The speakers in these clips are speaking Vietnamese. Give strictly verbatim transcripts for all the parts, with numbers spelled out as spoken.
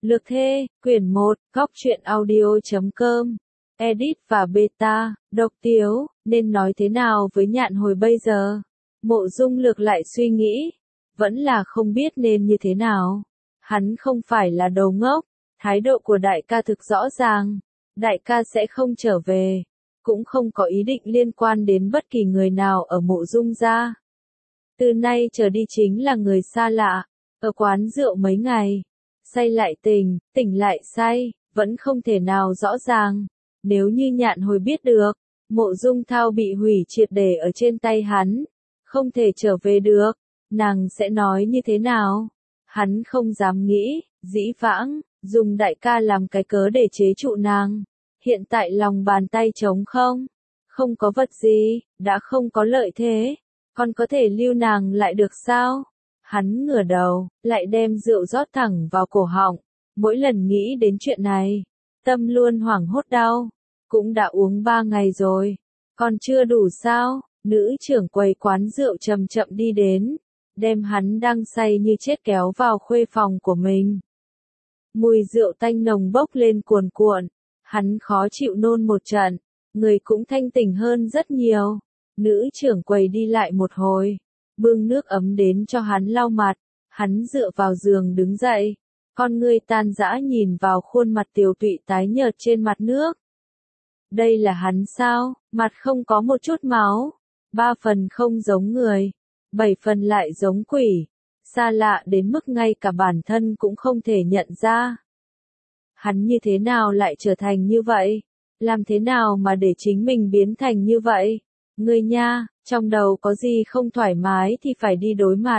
Lược Thê, quyển một, góc truyện audio chấm com, edit và beta, độc tiếu, nên nói thế nào với Nhạn Hồi bây giờ? Mộ Dung Lược lại suy nghĩ, vẫn là không biết nên như thế nào. Hắn không phải là đồ ngốc, thái độ của đại ca thực rõ ràng, đại ca sẽ không trở về, cũng không có ý định liên quan đến bất kỳ người nào ở Mộ Dung gia. Từ nay trở đi chính là người xa lạ, ở quán rượu mấy ngày, say lại tỉnh, tỉnh lại say, vẫn không thể nào rõ ràng. Nếu như Nhạn Hồi biết được, Mộ Dung Thao bị hủy triệt để ở trên tay hắn, không thể trở về được, nàng sẽ nói như thế nào? Hắn không dám nghĩ, dĩ vãng, dùng đại ca làm cái cớ để chế trụ nàng. Hiện tại lòng bàn tay trống không, không có vật gì, đã không có lợi thế, còn có thể lưu nàng lại được sao? Hắn ngửa đầu, lại đem rượu rót thẳng vào cổ họng, mỗi lần nghĩ đến chuyện này, tâm luôn hoảng hốt đau. Cũng đã uống ba ngày rồi, còn chưa đủ sao? Nữ trưởng quầy quán rượu chậm chậm đi đến, đem hắn đang say như chết kéo vào khuê phòng của mình. Mùi rượu tanh nồng bốc lên cuồn cuộn, hắn khó chịu nôn một trận, người cũng thanh tỉnh hơn rất nhiều. Nữ trưởng quầy đi lại một hồi, bưng nước ấm đến cho hắn lau mặt, hắn dựa vào giường đứng dậy, con ngươi tan rã nhìn vào khuôn mặt tiều tụy tái nhợt trên mặt nước. Đây là hắn sao? Mặt không có một chút máu, ba phần không giống người, bảy phần lại giống quỷ, xa lạ đến mức ngay cả bản thân cũng không thể nhận ra. Hắn như thế nào lại trở thành như vậy? Làm thế nào mà để chính mình biến thành như vậy? Ngươi nha, trong đầu có gì không thoải mái thì phải đi đối mặt.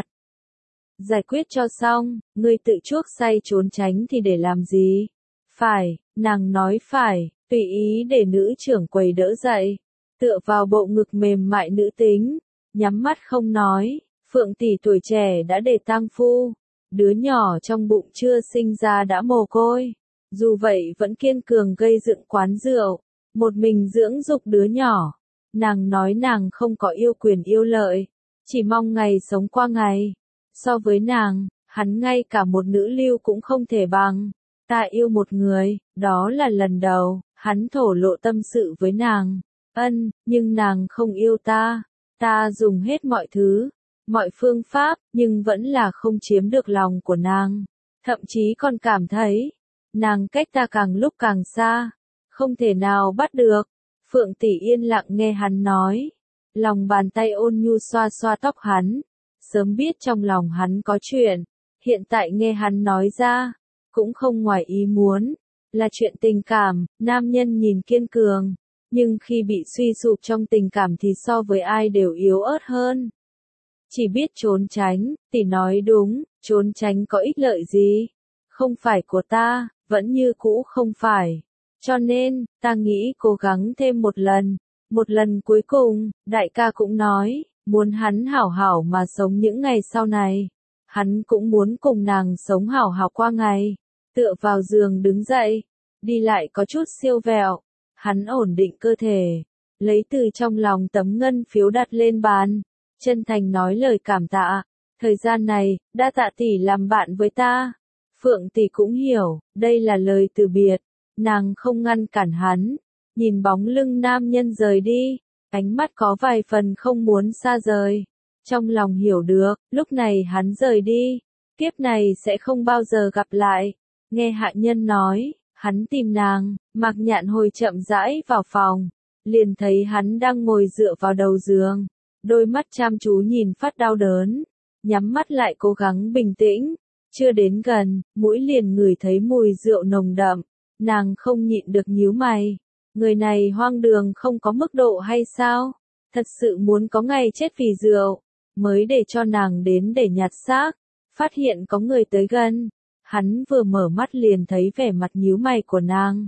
Giải quyết cho xong, ngươi tự chuốc say trốn tránh thì để làm gì? Phải, nàng nói phải, tùy ý để nữ trưởng quầy đỡ dậy, tựa vào bộ ngực mềm mại nữ tính, nhắm mắt không nói. Phượng tỷ tuổi trẻ đã để tang phu, đứa nhỏ trong bụng chưa sinh ra đã mồ côi, dù vậy vẫn kiên cường gây dựng quán rượu, một mình dưỡng dục đứa nhỏ. Nàng nói nàng không có yêu quyền yêu lợi, chỉ mong ngày sống qua ngày. So với nàng, hắn ngay cả một nữ lưu cũng không thể bằng. Ta yêu một người, đó là lần đầu, hắn thổ lộ tâm sự với nàng. Ân, nhưng nàng không yêu ta. Ta dùng hết mọi thứ, mọi phương pháp, nhưng vẫn là không chiếm được lòng của nàng. Thậm chí còn cảm thấy, nàng cách ta càng lúc càng xa, không thể nào bắt được. Phượng tỷ yên lặng nghe hắn nói, lòng bàn tay ôn nhu xoa xoa tóc hắn, sớm biết trong lòng hắn có chuyện, hiện tại nghe hắn nói ra, cũng không ngoài ý muốn, là chuyện tình cảm. Nam nhân nhìn kiên cường, nhưng khi bị suy sụp trong tình cảm thì so với ai đều yếu ớt hơn. Chỉ biết trốn tránh, tỷ nói đúng, trốn tránh có ích lợi gì? Không phải của ta, vẫn như cũ không phải. Cho nên, ta nghĩ cố gắng thêm một lần, một lần cuối cùng. Đại ca cũng nói, muốn hắn hảo hảo mà sống những ngày sau này. Hắn cũng muốn cùng nàng sống hảo hảo qua ngày. Tựa vào giường đứng dậy, đi lại có chút siêu vẹo. Hắn ổn định cơ thể, lấy từ trong lòng tấm ngân phiếu đặt lên bàn, chân thành nói lời cảm tạ. Thời gian này, đa tạ tỷ làm bạn với ta. Phượng tỷ cũng hiểu, đây là lời từ biệt. Nàng không ngăn cản hắn, nhìn bóng lưng nam nhân rời đi, ánh mắt có vài phần không muốn xa rời. Trong lòng hiểu được, lúc này hắn rời đi, kiếp này sẽ không bao giờ gặp lại. Nghe hạ nhân nói, hắn tìm nàng. Mạc Nhạn Hồi chậm rãi vào phòng, liền thấy hắn đang ngồi dựa vào đầu giường, đôi mắt chăm chú nhìn phát đau đớn, nhắm mắt lại cố gắng bình tĩnh. Chưa đến gần, mũi liền ngửi thấy mùi rượu nồng đậm, nàng không nhịn được nhíu mày. Người này hoang đường không có mức độ hay sao? Thật sự muốn có ngày chết vì rượu, mới để cho nàng đến để nhặt xác. Phát hiện có người tới gần, hắn vừa mở mắt liền thấy vẻ mặt nhíu mày của nàng.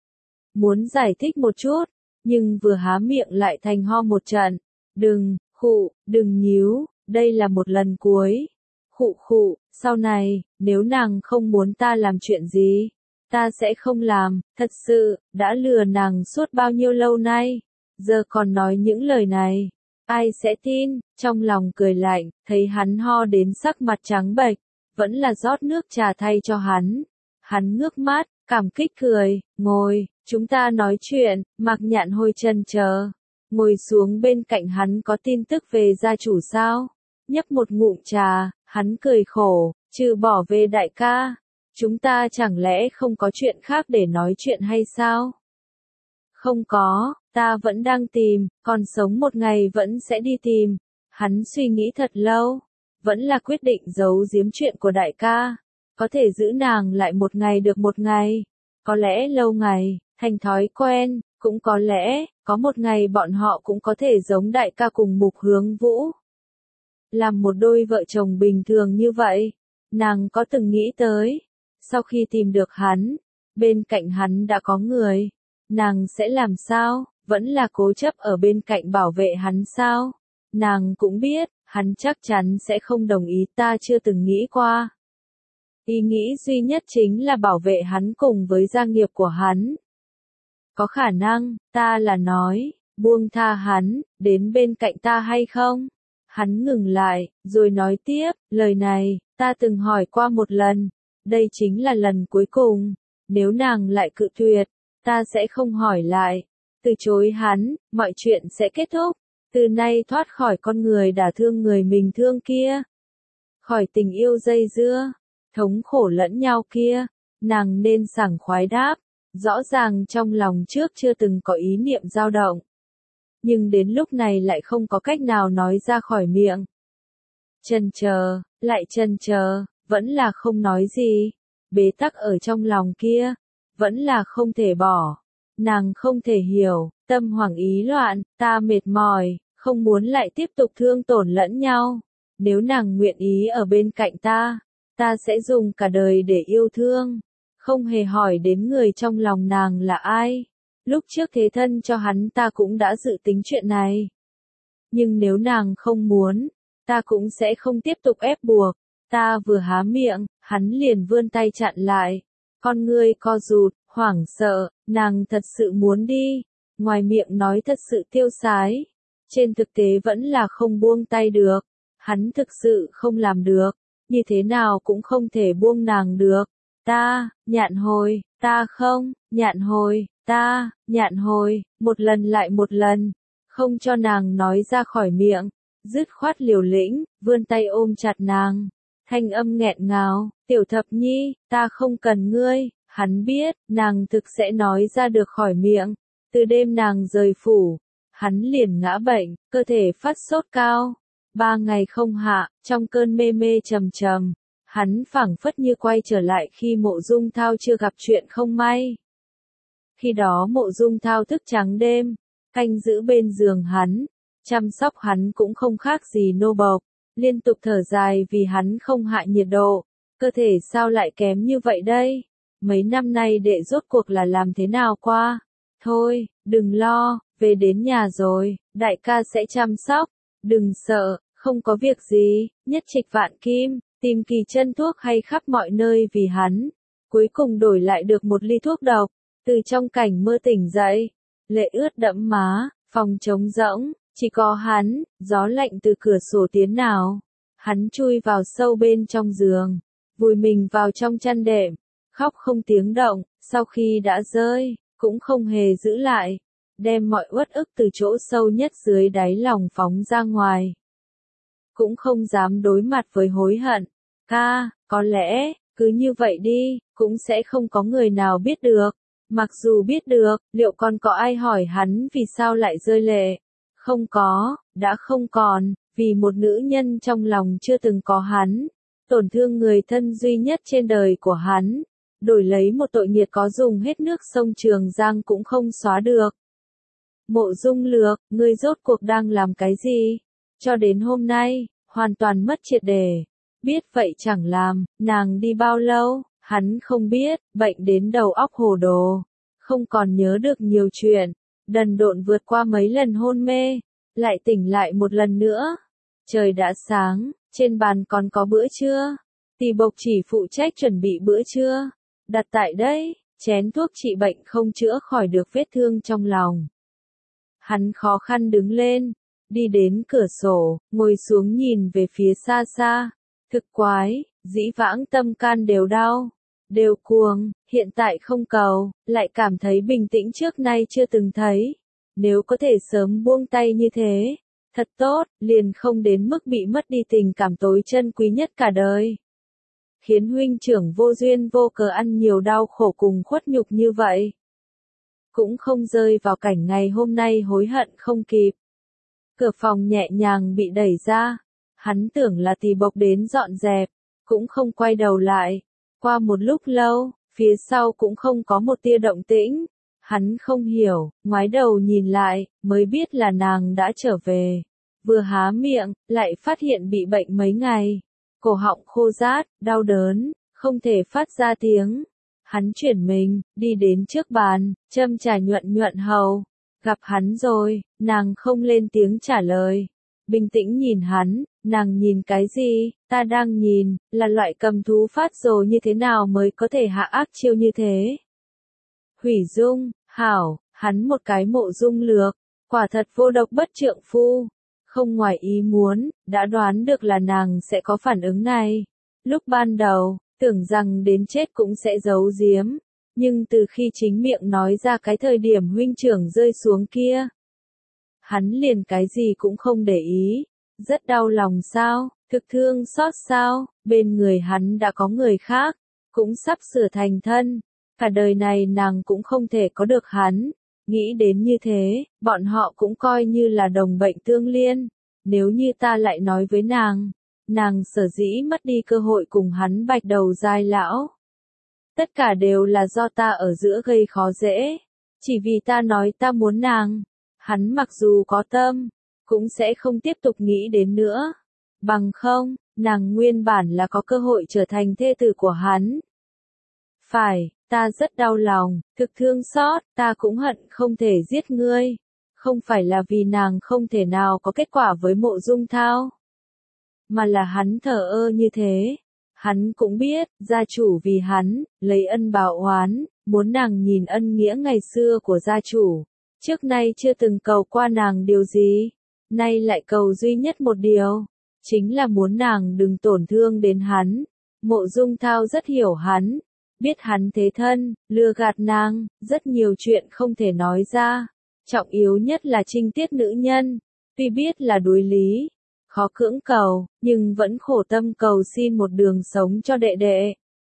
Muốn giải thích một chút, nhưng vừa há miệng lại thành ho một trận. Đừng, khụ, đừng nhíu, đây là một lần cuối. Khụ khụ, sau này, nếu nàng không muốn ta làm chuyện gì, ta sẽ không làm. Thật sự, đã lừa nàng suốt bao nhiêu lâu nay, giờ còn nói những lời này, ai sẽ tin? Trong lòng cười lạnh, thấy hắn ho đến sắc mặt trắng bệch, vẫn là rót nước trà thay cho hắn. Hắn ngước mắt, cảm kích cười, ngồi, chúng ta nói chuyện. Mạc Nhạn Hồi chần chờ, ngồi xuống bên cạnh hắn. Có tin tức về gia chủ sao? Nhấp một ngụm trà, hắn cười khổ, trừ bỏ về đại ca, chúng ta chẳng lẽ không có chuyện khác để nói chuyện hay sao? Không có, ta vẫn đang tìm, còn sống một ngày vẫn sẽ đi tìm. Hắn suy nghĩ thật lâu, vẫn là quyết định giấu giếm chuyện của đại ca. Có thể giữ nàng lại một ngày được một ngày, có lẽ lâu ngày, thành thói quen, cũng có lẽ, có một ngày bọn họ cũng có thể giống đại ca cùng Mục Hướng Vũ. Làm một đôi vợ chồng bình thường như vậy, nàng có từng nghĩ tới, sau khi tìm được hắn, bên cạnh hắn đã có người, nàng sẽ làm sao, vẫn là cố chấp ở bên cạnh bảo vệ hắn sao? Nàng cũng biết, hắn chắc chắn sẽ không đồng ý, ta chưa từng nghĩ qua. Ý nghĩ duy nhất chính là bảo vệ hắn cùng với gia nghiệp của hắn. Có khả năng, ta là nói, buông tha hắn, đến bên cạnh ta hay không? Hắn ngừng lại, rồi nói tiếp, lời này, ta từng hỏi qua một lần, đây chính là lần cuối cùng, nếu nàng lại cự tuyệt, ta sẽ không hỏi lại. Từ chối hắn, mọi chuyện sẽ kết thúc, từ nay thoát khỏi con người đả thương người mình thương kia. Khỏi tình yêu dây dưa, thống khổ lẫn nhau kia, nàng nên sảng khoái đáp, rõ ràng trong lòng trước chưa từng có ý niệm dao động. Nhưng đến lúc này lại không có cách nào nói ra khỏi miệng. Chần chờ, lại chần chờ, vẫn là không nói gì, bế tắc ở trong lòng kia, vẫn là không thể bỏ. Nàng không thể hiểu, tâm hoảng ý loạn, ta mệt mỏi, không muốn lại tiếp tục thương tổn lẫn nhau. Nếu nàng nguyện ý ở bên cạnh ta, ta sẽ dùng cả đời để yêu thương, không hề hỏi đến người trong lòng nàng là ai. Lúc trước thế thân cho hắn ta cũng đã dự tính chuyện này. Nhưng nếu nàng không muốn, ta cũng sẽ không tiếp tục ép buộc. Ta vừa há miệng, hắn liền vươn tay chặn lại. Con ngươi co rụt, hoảng sợ, nàng thật sự muốn đi. Ngoài miệng nói thật sự tiêu sái. Trên thực tế vẫn là không buông tay được. Hắn thực sự không làm được. Như thế nào cũng không thể buông nàng được. Ta, Nhạn Hồi, ta không, Nhạn Hồi, ta, Nhạn Hồi, một lần lại một lần, không cho nàng nói ra khỏi miệng, dứt khoát liều lĩnh, vươn tay ôm chặt nàng, thanh âm nghẹn ngào, tiểu thập nhi, ta không cần ngươi. Hắn biết, nàng thực sẽ nói ra được khỏi miệng. Từ đêm nàng rời phủ, hắn liền ngã bệnh, cơ thể phát sốt cao, ba ngày không hạ, trong cơn mê mê trầm trầm. Hắn phảng phất như quay trở lại khi Mộ Dung Thao chưa gặp chuyện không may. Khi đó Mộ Dung Thao thức trắng đêm, canh giữ bên giường hắn, chăm sóc hắn cũng không khác gì nô bộc, liên tục thở dài vì hắn không hạ nhiệt độ, cơ thể sao lại kém như vậy đây? Mấy năm nay đệ rốt cuộc là làm thế nào qua? Thôi, đừng lo, về đến nhà rồi, đại ca sẽ chăm sóc, đừng sợ, không có việc gì, nhất trịch vạn kim. Tìm kỳ chân thuốc hay khắp mọi nơi vì hắn, cuối cùng đổi lại được một ly thuốc độc, từ trong cảnh mơ tỉnh dậy, lệ ướt đẫm má, phòng trống rỗng, chỉ có hắn, gió lạnh từ cửa sổ tiến nào, hắn chui vào sâu bên trong giường, vùi mình vào trong chăn đệm, khóc không tiếng động, sau khi đã rơi, cũng không hề giữ lại, đem mọi uất ức từ chỗ sâu nhất dưới đáy lòng phóng ra ngoài. Cũng không dám đối mặt với hối hận. Ca, có lẽ, cứ như vậy đi, cũng sẽ không có người nào biết được. Mặc dù biết được, liệu còn có ai hỏi hắn vì sao lại rơi lệ? Không có, đã không còn, vì một nữ nhân trong lòng chưa từng có hắn. Tổn thương người thân duy nhất trên đời của hắn. Đổi lấy một tội nghiệt có dùng hết nước sông Trường Giang cũng không xóa được. Mộ Dung Lược, ngươi rốt cuộc đang làm cái gì? Cho đến hôm nay, hoàn toàn mất triệt để. Biết vậy chẳng làm, nàng đi bao lâu, hắn không biết, bệnh đến đầu óc hồ đồ, không còn nhớ được nhiều chuyện, đần độn vượt qua mấy lần hôn mê, lại tỉnh lại một lần nữa. Trời đã sáng, trên bàn còn có bữa trưa, Tỳ Bộc chỉ phụ trách chuẩn bị bữa trưa, đặt tại đây, chén thuốc trị bệnh không chữa khỏi được vết thương trong lòng. Hắn khó khăn đứng lên, đi đến cửa sổ, ngồi xuống nhìn về phía xa xa. Thực quái, dĩ vãng tâm can đều đau, đều cuồng, hiện tại không cầu, lại cảm thấy bình tĩnh trước nay chưa từng thấy. Nếu có thể sớm buông tay như thế, thật tốt, liền không đến mức bị mất đi tình cảm tối chân quý nhất cả đời. Khiến huynh trưởng vô duyên vô cớ ăn nhiều đau khổ cùng khuất nhục như vậy. Cũng không rơi vào cảnh ngày hôm nay hối hận không kịp. Cửa phòng nhẹ nhàng bị đẩy ra. Hắn tưởng là Tỳ Bộc đến dọn dẹp, cũng không quay đầu lại. Qua một lúc lâu, phía sau cũng không có một tia động tĩnh. Hắn không hiểu, ngoái đầu nhìn lại, mới biết là nàng đã trở về. Vừa há miệng, lại phát hiện bị bệnh mấy ngày. Cổ họng khô rát, đau đớn, không thể phát ra tiếng. Hắn chuyển mình, đi đến trước bàn, châm trà nhuận nhuận hầu. Gặp hắn rồi, nàng không lên tiếng trả lời. Bình tĩnh nhìn hắn, nàng nhìn cái gì, ta đang nhìn, là loại cầm thú phát rồ như thế nào mới có thể hạ ác chiêu như thế. Hủy dung, hảo, hắn một cái mộ dung lược, quả thật vô độc bất trượng phu. Không ngoài ý muốn, đã đoán được là nàng sẽ có phản ứng này. Lúc ban đầu, tưởng rằng đến chết cũng sẽ giấu giếm. Nhưng từ khi chính miệng nói ra cái thời điểm huynh trưởng rơi xuống kia, hắn liền cái gì cũng không để ý. Rất đau lòng sao, thực thương xót sao, bên người hắn đã có người khác, cũng sắp sửa thành thân. Cả đời này nàng cũng không thể có được hắn. Nghĩ đến như thế, bọn họ cũng coi như là đồng bệnh tương liên. Nếu như ta lại nói với nàng, nàng sở dĩ mất đi cơ hội cùng hắn bạch đầu dai lão. Tất cả đều là do ta ở giữa gây khó dễ. Chỉ vì ta nói ta muốn nàng. Hắn mặc dù có tâm, cũng sẽ không tiếp tục nghĩ đến nữa. Bằng không, nàng nguyên bản là có cơ hội trở thành thê tử của hắn. Phải, ta rất đau lòng, thực thương xót, ta cũng hận không thể giết ngươi. Không phải là vì nàng không thể nào có kết quả với Mộ Dung Thao, mà là hắn thờ ơ như thế. Hắn cũng biết, gia chủ vì hắn, lấy ân báo oán, muốn nàng nhìn ân nghĩa ngày xưa của gia chủ. Trước nay chưa từng cầu qua nàng điều gì, nay lại cầu duy nhất một điều, chính là muốn nàng đừng tổn thương đến hắn. Mộ Dung Thao rất hiểu hắn, biết hắn thế thân, lừa gạt nàng, rất nhiều chuyện không thể nói ra. Trọng yếu nhất là trinh tiết nữ nhân, tuy biết là đối lý, khó cưỡng cầu, nhưng vẫn khổ tâm cầu xin một đường sống cho đệ đệ.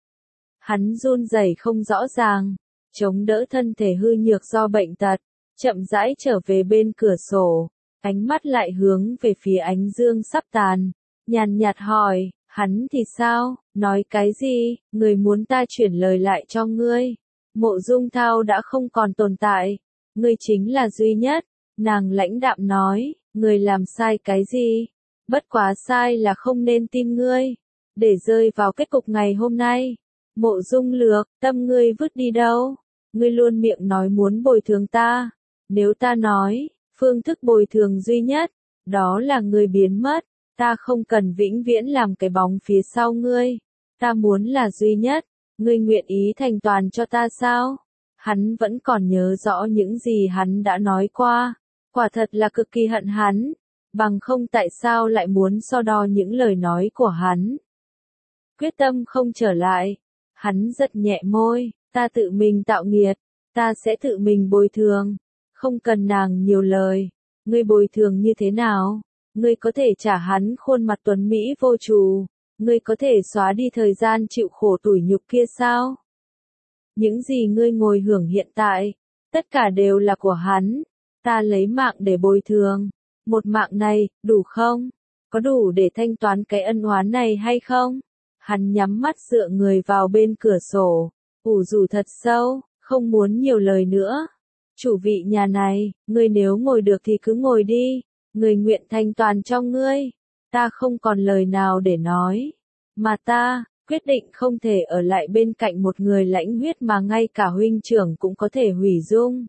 Hắn run rẩy không rõ ràng, chống đỡ thân thể hư nhược do bệnh tật, chậm rãi trở về bên cửa sổ, ánh mắt lại hướng về phía ánh dương sắp tàn, nhàn nhạt hỏi, hắn thì sao, nói cái gì, người muốn ta chuyển lời lại cho ngươi. Mộ Dung Thao đã không còn tồn tại, ngươi chính là duy nhất. Nàng lãnh đạm nói, ngươi làm sai cái gì? Bất quá sai là không nên tin ngươi, để rơi vào kết cục ngày hôm nay. Mộ Dung Lược, tâm ngươi vứt đi đâu? Ngươi luôn miệng nói muốn bồi thường ta. Nếu ta nói, phương thức bồi thường duy nhất, đó là ngươi biến mất, ta không cần vĩnh viễn làm cái bóng phía sau ngươi. Ta muốn là duy nhất, ngươi nguyện ý thành toàn cho ta sao? Hắn vẫn còn nhớ rõ những gì hắn đã nói qua, quả thật là cực kỳ hận hắn, bằng không tại sao lại muốn so đo những lời nói của hắn. Quyết tâm không trở lại, hắn giật nhẹ môi, ta tự mình tạo nghiệt, ta sẽ tự mình bồi thường, không cần nàng nhiều lời. Ngươi bồi thường như thế nào? Ngươi có thể trả hắn khuôn mặt tuấn Mỹ vô trù, ngươi có thể xóa đi thời gian chịu khổ tủi nhục kia sao? Những gì ngươi ngồi hưởng hiện tại, tất cả đều là của hắn. Ta lấy mạng để bồi thường. Một mạng này, đủ không? Có đủ để thanh toán cái ân oán này hay không? Hắn nhắm mắt dựa người vào bên cửa sổ, ủ rũ thật sâu, không muốn nhiều lời nữa. Chủ vị nhà này, ngươi nếu ngồi được thì cứ ngồi đi, người nguyện thanh toàn cho ngươi. Ta không còn lời nào để nói, mà ta quyết định không thể ở lại bên cạnh một người lãnh huyết mà ngay cả huynh trưởng cũng có thể hủy dung.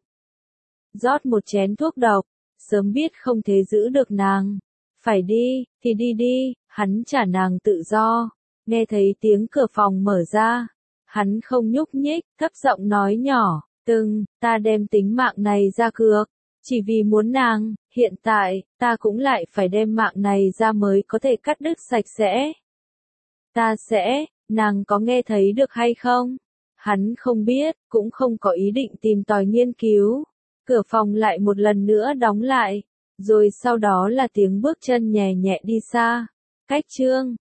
Rót một chén thuốc độc, sớm biết không thể giữ được nàng. Phải đi, thì đi đi, hắn trả nàng tự do. Nghe thấy tiếng cửa phòng mở ra, hắn không nhúc nhích, thấp giọng nói nhỏ, từng, ta đem tính mạng này ra cược, chỉ vì muốn nàng, hiện tại, ta cũng lại phải đem mạng này ra mới có thể cắt đứt sạch sẽ. Ta sẽ, Nàng có nghe thấy được hay không? Hắn không biết, cũng không có ý định tìm tòi nghiên cứu. Cửa phòng lại một lần nữa đóng lại, rồi sau đó là tiếng bước chân nhẹ nhẹ đi xa. Cách chương